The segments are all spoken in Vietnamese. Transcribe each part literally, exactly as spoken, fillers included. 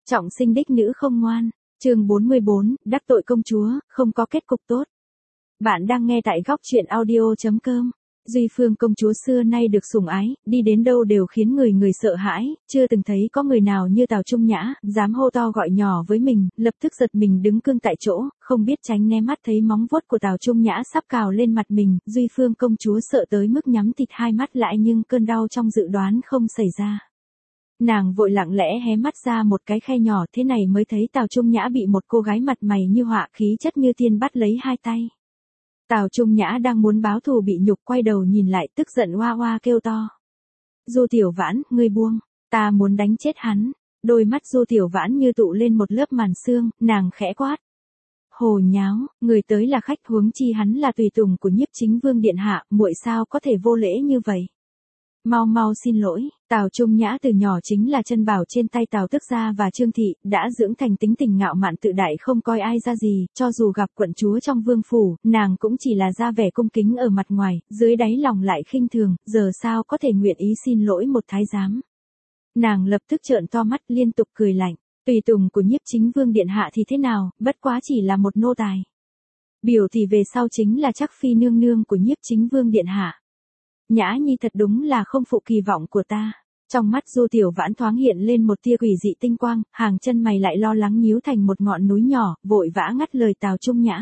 Trọng sinh đích nữ không ngoan. Chương bốn mươi bốn, đắc tội công chúa, không có kết cục tốt. Bạn đang nghe tại góc truyện audio chấm com. Duy Phương công chúa xưa nay được sủng ái, đi đến đâu đều khiến người người sợ hãi, chưa từng thấy có người nào như Tào Trung Nhã, dám hô to gọi nhỏ với mình, lập tức giật mình đứng cương tại chỗ, không biết tránh né mắt thấy móng vuốt của Tào Trung Nhã sắp cào lên mặt mình, Duy Phương công chúa sợ tới mức nhắm thịt hai mắt lại nhưng cơn đau trong dự đoán không xảy ra. Nàng vội lặng lẽ hé mắt ra một cái khe nhỏ, thế này mới thấy Tào Trung Nhã bị một cô gái mặt mày như họa, khí chất như tiên bắt lấy hai tay. Tào Trung Nhã đang muốn báo thù bị nhục, quay đầu nhìn lại tức giận oa oa kêu to. Du Tiểu Vãn, ngươi buông, ta muốn đánh chết hắn. Đôi mắt Du Tiểu Vãn như tụ lên một lớp màn sương, nàng khẽ quát. Hồ nháo, người tới là khách, huống chi hắn là tùy tùng của Nhiếp Chính Vương điện hạ, muội sao có thể vô lễ như vậy. Mau mau xin lỗi. Tào Trung Nhã từ nhỏ chính là chân bảo trên tay Tào Tước gia và Trương thị, đã dưỡng thành tính tình ngạo mạn tự đại không coi ai ra gì, cho dù gặp quận chúa trong vương phủ, nàng cũng chỉ là ra vẻ cung kính ở mặt ngoài, dưới đáy lòng lại khinh thường, giờ sao có thể nguyện ý xin lỗi một thái giám. Nàng lập tức trợn to mắt liên tục cười lạnh, tùy tùng của Nhiếp Chính Vương điện hạ thì thế nào, bất quá chỉ là một nô tài. Biểu thì về sau chính là chắc phi nương nương của Nhiếp Chính Vương điện hạ. Nhã Nhi thật đúng là không phụ kỳ vọng của ta. Trong mắt Du Tiểu Vãn thoáng hiện lên một tia quỷ dị tinh quang, hàng chân mày lại lo lắng nhíu thành một ngọn núi nhỏ, vội vã ngắt lời Tào Trung Nhã.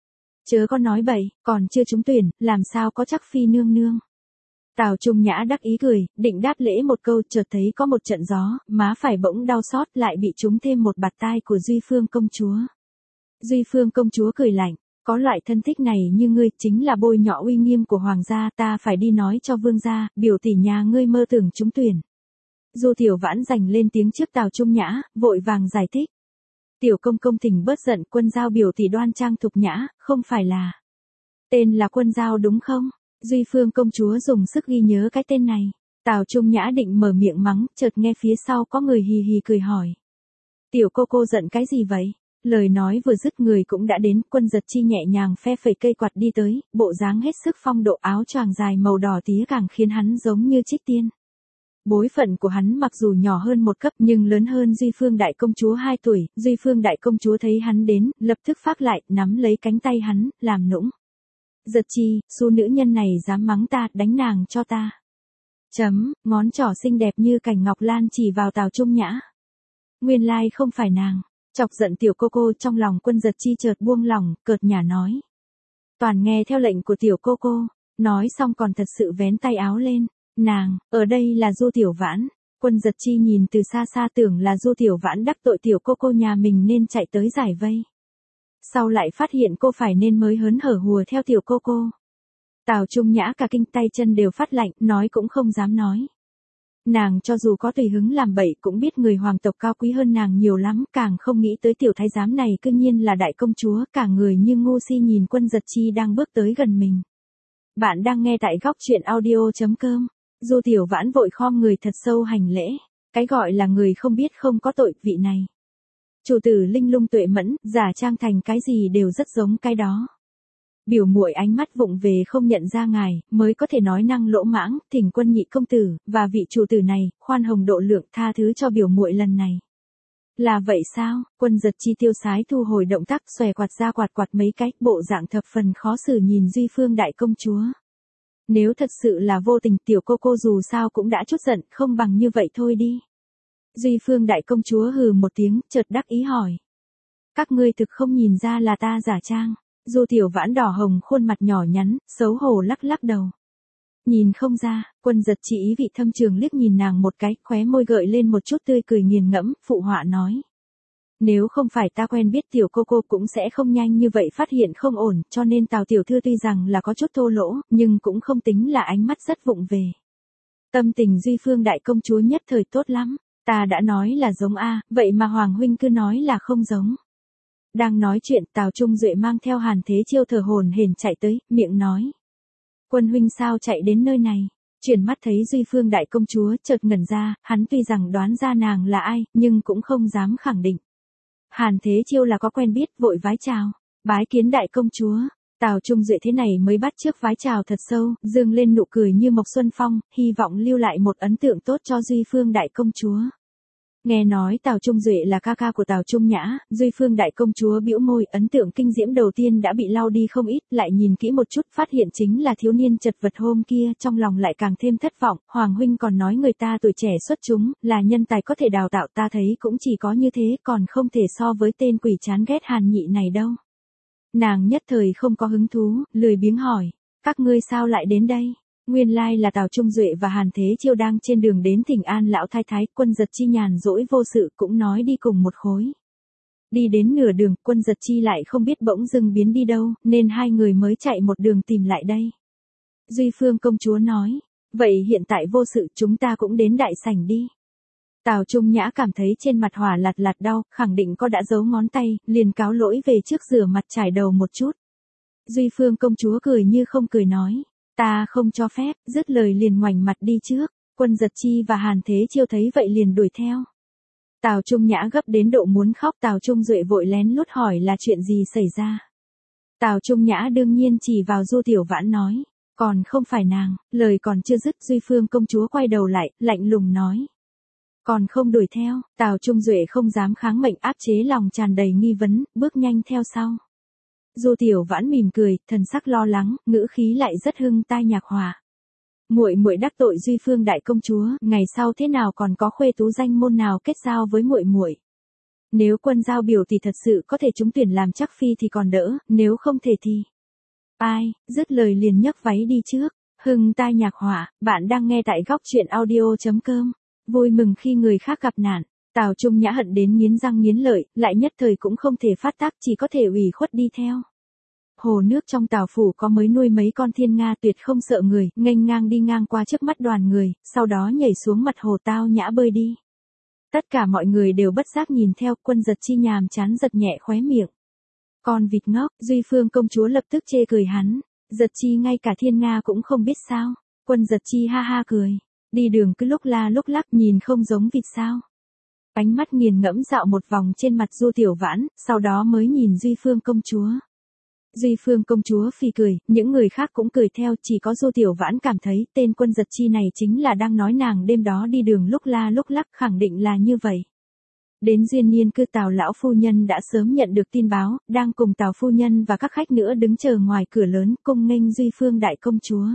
Chớ có nói bậy, còn chưa trúng tuyển, làm sao có chắc phi nương nương. Tào Trung Nhã đắc ý cười, định đáp lễ một câu, chợt thấy có một trận gió, má phải bỗng đau xót, lại bị trúng thêm một bạt tai của Duy Phương công chúa. Duy Phương công chúa cười lạnh. Có loại thân thích này như ngươi chính là bôi nhọ uy nghiêm của hoàng gia, ta phải đi nói cho vương gia, biểu tỷ nhà ngươi mơ tưởng trúng tuyển. Du Tiểu Vãn giành lên tiếng trước Tào Trung Nhã, vội vàng giải thích. Tiểu công công thỉnh bớt giận, quân giao biểu tỷ đoan trang thục nhã, không phải là. Tên là quân giao đúng không? Duy Phương công chúa dùng sức ghi nhớ cái tên này. Tào Trung Nhã định mở miệng mắng, chợt nghe phía sau có người hì hì cười hỏi. Tiểu cô cô giận cái gì vậy? Lời nói vừa dứt người cũng đã đến, Quân Giật Chi nhẹ nhàng phe phẩy cây quạt đi tới, bộ dáng hết sức phong độ, áo choàng dài màu đỏ tía càng khiến hắn giống như trích tiên. Bối phận của hắn mặc dù nhỏ hơn một cấp nhưng lớn hơn Duy Phương đại công chúa hai tuổi, Duy Phương đại công chúa thấy hắn đến, lập tức phác lại, nắm lấy cánh tay hắn, làm nũng. Giật Chi, xu nữ nhân này dám mắng ta, đánh nàng cho ta. Chấm, ngón trỏ xinh đẹp như cành ngọc lan chỉ vào Tào Trung Nhã. Nguyên lai không phải nàng. Chọc giận tiểu cô cô, trong lòng Quân Giật Chi chợt buông lòng, cợt nhả nói. Toàn nghe theo lệnh của tiểu cô cô, nói xong còn thật sự vén tay áo lên. Nàng, ở đây là Du Tiểu Vãn. Quân Giật Chi nhìn từ xa xa tưởng là Du Tiểu Vãn đắc tội tiểu cô cô nhà mình nên chạy tới giải vây. Sau lại phát hiện cô phải nên mới hớn hở hùa theo tiểu cô cô. Tào Trung Nhã cả kinh tay chân đều phát lạnh, nói cũng không dám nói. Nàng cho dù có tùy hứng làm bậy cũng biết người hoàng tộc cao quý hơn nàng nhiều lắm, càng không nghĩ tới tiểu thái giám này cư nhiên là đại công chúa, cả người như ngu si nhìn Quân Giật Chi đang bước tới gần mình. Bạn đang nghe tại góc truyện audio chấm com. Du Tiểu Vãn vội khom người thật sâu hành lễ, cái gọi là người không biết không có tội, vị này. Chủ tử linh lung tuệ mẫn, giả trang thành cái gì đều rất giống cái đó. Biểu muội ánh mắt vụng về không nhận ra ngài, mới có thể nói năng lỗ mãng, thỉnh Quân nhị công tử, và vị chủ tử này, khoan hồng độ lượng tha thứ cho biểu muội lần này. Là vậy sao? Quân Giật Chi tiêu sái thu hồi động tác, xòe quạt ra quạt quạt mấy cái, bộ dạng thập phần khó xử nhìn Duy Phương đại công chúa. Nếu thật sự là vô tình, tiểu cô cô dù sao cũng đã chút giận, không bằng như vậy thôi đi. Duy Phương đại công chúa hừ một tiếng, chợt đắc ý hỏi. Các ngươi thực không nhìn ra là ta giả trang. Du Tiểu Vãn đỏ hồng khuôn mặt nhỏ nhắn, xấu hổ lắc lắc đầu. Nhìn không ra. Quân Giật Chi ý vị thâm trường liếc nhìn nàng một cái, khóe môi gợi lên một chút tươi cười nghiền ngẫm, phụ họa nói. Nếu không phải ta quen biết tiểu cô cô cũng sẽ không nhanh như vậy phát hiện không ổn, cho nên Tào tiểu thư tuy rằng là có chút thô lỗ, nhưng cũng không tính là ánh mắt rất vụng về. Tâm tình Duy Phương đại công chúa nhất thời tốt lắm, ta đã nói là giống a, vậy mà Hoàng huynh cứ nói là không giống. Đang nói chuyện, Tào Trung Duệ mang theo Hàn Thế Chiêu thở hổn hển chạy tới, miệng nói. Quân huynh sao chạy đến nơi này? Chuyển mắt thấy Duy Phương đại công chúa, chợt ngẩn ra, hắn tuy rằng đoán ra nàng là ai, nhưng cũng không dám khẳng định. Hàn Thế Chiêu là có quen biết, vội vái chào. Bái kiến đại công chúa. Tào Trung Duệ thế này mới bắt chước vái chào thật sâu, dương lên nụ cười như mộc xuân phong, hy vọng lưu lại một ấn tượng tốt cho Duy Phương đại công chúa. Nghe nói Tào Trung Duệ là ca ca của Tào Trung Nhã, Duy Phương đại công chúa bĩu môi, ấn tượng kinh diễm đầu tiên đã bị lau đi không ít, lại nhìn kỹ một chút phát hiện chính là thiếu niên chật vật hôm kia, trong lòng lại càng thêm thất vọng, Hoàng huynh còn nói người ta tuổi trẻ xuất chúng, là nhân tài có thể đào tạo, ta thấy cũng chỉ có như thế, còn không thể so với tên quỷ chán ghét Hàn Nhị này đâu. Nàng nhất thời không có hứng thú, lười biếng hỏi, các ngươi sao lại đến đây? Nguyên lai là Tào Trung Duệ và Hàn Thế Chiêu đang trên đường đến Thỉnh An lão thái thái, Quân Giật Chi nhàn rỗi vô sự cũng nói đi cùng một khối. Đi đến nửa đường, Quân Giật Chi lại không biết bỗng dưng biến đi đâu, nên hai người mới chạy một đường tìm lại đây. Duy Phương công chúa nói, vậy hiện tại vô sự chúng ta cũng đến đại sảnh đi. Tào Trung Nhã cảm thấy trên mặt hỏa lạt lạt đau, khẳng định có đã giấu ngón tay, liền cáo lỗi về trước rửa mặt trải đầu một chút. Duy Phương công chúa cười như không cười nói. Ta không cho phép, dứt lời liền ngoảnh mặt đi trước, Quân Giật Chi và Hàn Thế Chiêu thấy vậy liền đuổi theo. Tào Trung Nhã gấp đến độ muốn khóc, Tào Trung Duệ vội lén lút hỏi là chuyện gì xảy ra. Tào Trung Nhã đương nhiên chỉ vào Du Tiểu Vãn nói, còn không phải nàng, lời còn chưa dứt Duy Phương công chúa quay đầu lại, lạnh lùng nói. Còn không đuổi theo, Tào Trung Duệ không dám kháng mệnh áp chế lòng tràn đầy nghi vấn, bước nhanh theo sau. Du Tiểu Vãn mỉm cười, thần sắc lo lắng, ngữ khí lại rất hưng tai nhạc hòa. Muội muội đắc tội Duy Phương đại công chúa, ngày sau thế nào còn có khuê tú danh môn nào kết giao với muội muội? Nếu Quân giao biểu thì thật sự có thể trúng tuyển làm chắc phi thì còn đỡ, nếu không thể thì. Ai, dứt lời liền nhấc váy đi trước. Hưng tai nhạc hòa, bạn đang nghe tại góc truyện audio chấm com. Vui mừng khi người khác gặp nạn. Tào Trung Nhã hận đến nghiến răng nghiến lợi, lại nhất thời cũng không thể phát tác, chỉ có thể ủy khuất đi theo. Hồ nước trong Tào phủ có mới nuôi mấy con thiên nga tuyệt không sợ người, nghênh ngang đi ngang qua trước mắt đoàn người, sau đó nhảy xuống mặt hồ Tao Nhã bơi đi. Tất cả mọi người đều bất giác nhìn theo, Quân Giật Chi nhàm chán giật nhẹ khóe miệng. Con vịt ngốc, Duy Phương công chúa lập tức chê cười hắn, Giật Chi ngay cả thiên nga cũng không biết sao. Quân Giật Chi ha ha cười, đi đường cứ lúc la lúc lắc nhìn không giống vịt sao. Ánh mắt nghiền ngẫm dạo một vòng trên mặt Du Tiểu Vãn, sau đó mới nhìn Duy Phương công chúa. Duy Phương công chúa phì cười, những người khác cũng cười theo, chỉ có Du Tiểu Vãn cảm thấy tên Quân Giật Chi này chính là đang nói nàng đêm đó đi đường lúc la lúc lắc, khẳng định là như vậy. Đến Duyên Niên cư, Tào lão phu nhân đã sớm nhận được tin báo, đang cùng Tào phu nhân và các khách nữa đứng chờ ngoài cửa lớn, cung nghênh Duy Phương đại công chúa.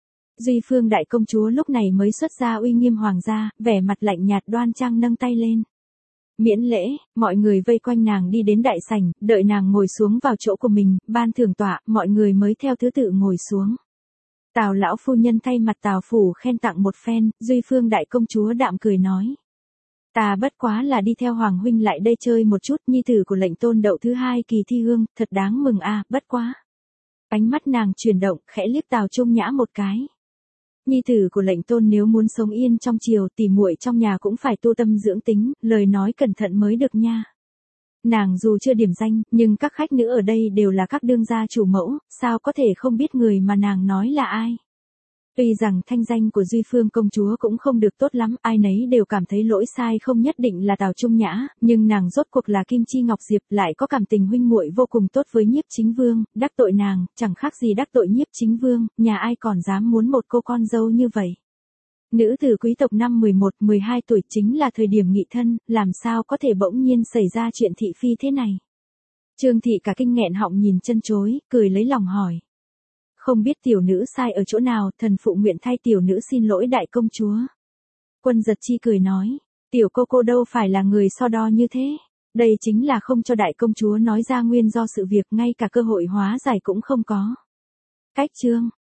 Duy Phương đại công chúa lúc này mới xuất ra uy nghiêm hoàng gia, vẻ mặt lạnh nhạt đoan trang nâng tay lên. Miễn lễ, mọi người vây quanh nàng đi đến đại sảnh, đợi nàng ngồi xuống vào chỗ của mình, ban thưởng tọa, mọi người mới theo thứ tự ngồi xuống. Tào lão phu nhân thay mặt Tào phủ khen tặng một phen, Duy Phương đại công chúa đạm cười nói. Ta bất quá là đi theo Hoàng huynh lại đây chơi một chút, nhi tử của lệnh tôn đậu thứ hai kỳ thi hương, thật đáng mừng a, à, bất quá. Ánh mắt nàng chuyển động, khẽ liếc Tào Trung Nhã một cái. Nhi tử của lệnh tôn nếu muốn sống yên trong triều, tỉ muội trong nhà cũng phải tu tâm dưỡng tính, lời nói cẩn thận mới được nha. Nàng dù chưa điểm danh, nhưng các khách nữ ở đây đều là các đương gia chủ mẫu, sao có thể không biết người mà nàng nói là ai. Tuy rằng thanh danh của Duy Phương công chúa cũng không được tốt lắm, ai nấy đều cảm thấy lỗi sai không nhất định là Tào Trung Nhã, nhưng nàng rốt cuộc là Kim Chi Ngọc Diệp, lại có cảm tình huynh muội vô cùng tốt với Nhiếp Chính Vương, đắc tội nàng, chẳng khác gì đắc tội Nhiếp Chính Vương, nhà ai còn dám muốn một cô con dâu như vậy. Nữ tử quý tộc năm mười một mười hai tuổi chính là thời điểm nghị thân, làm sao có thể bỗng nhiên xảy ra chuyện thị phi thế này. Trương thị cả kinh nghẹn họng nhìn chân chối, cười lấy lòng hỏi. Không biết tiểu nữ sai ở chỗ nào, thần phụ nguyện thay tiểu nữ xin lỗi đại công chúa. Quân Giật Chi cười nói, tiểu cô cô đâu phải là người so đo như thế. Đây chính là không cho đại công chúa nói ra nguyên do sự việc, ngay cả cơ hội hóa giải cũng không có. Cách chương,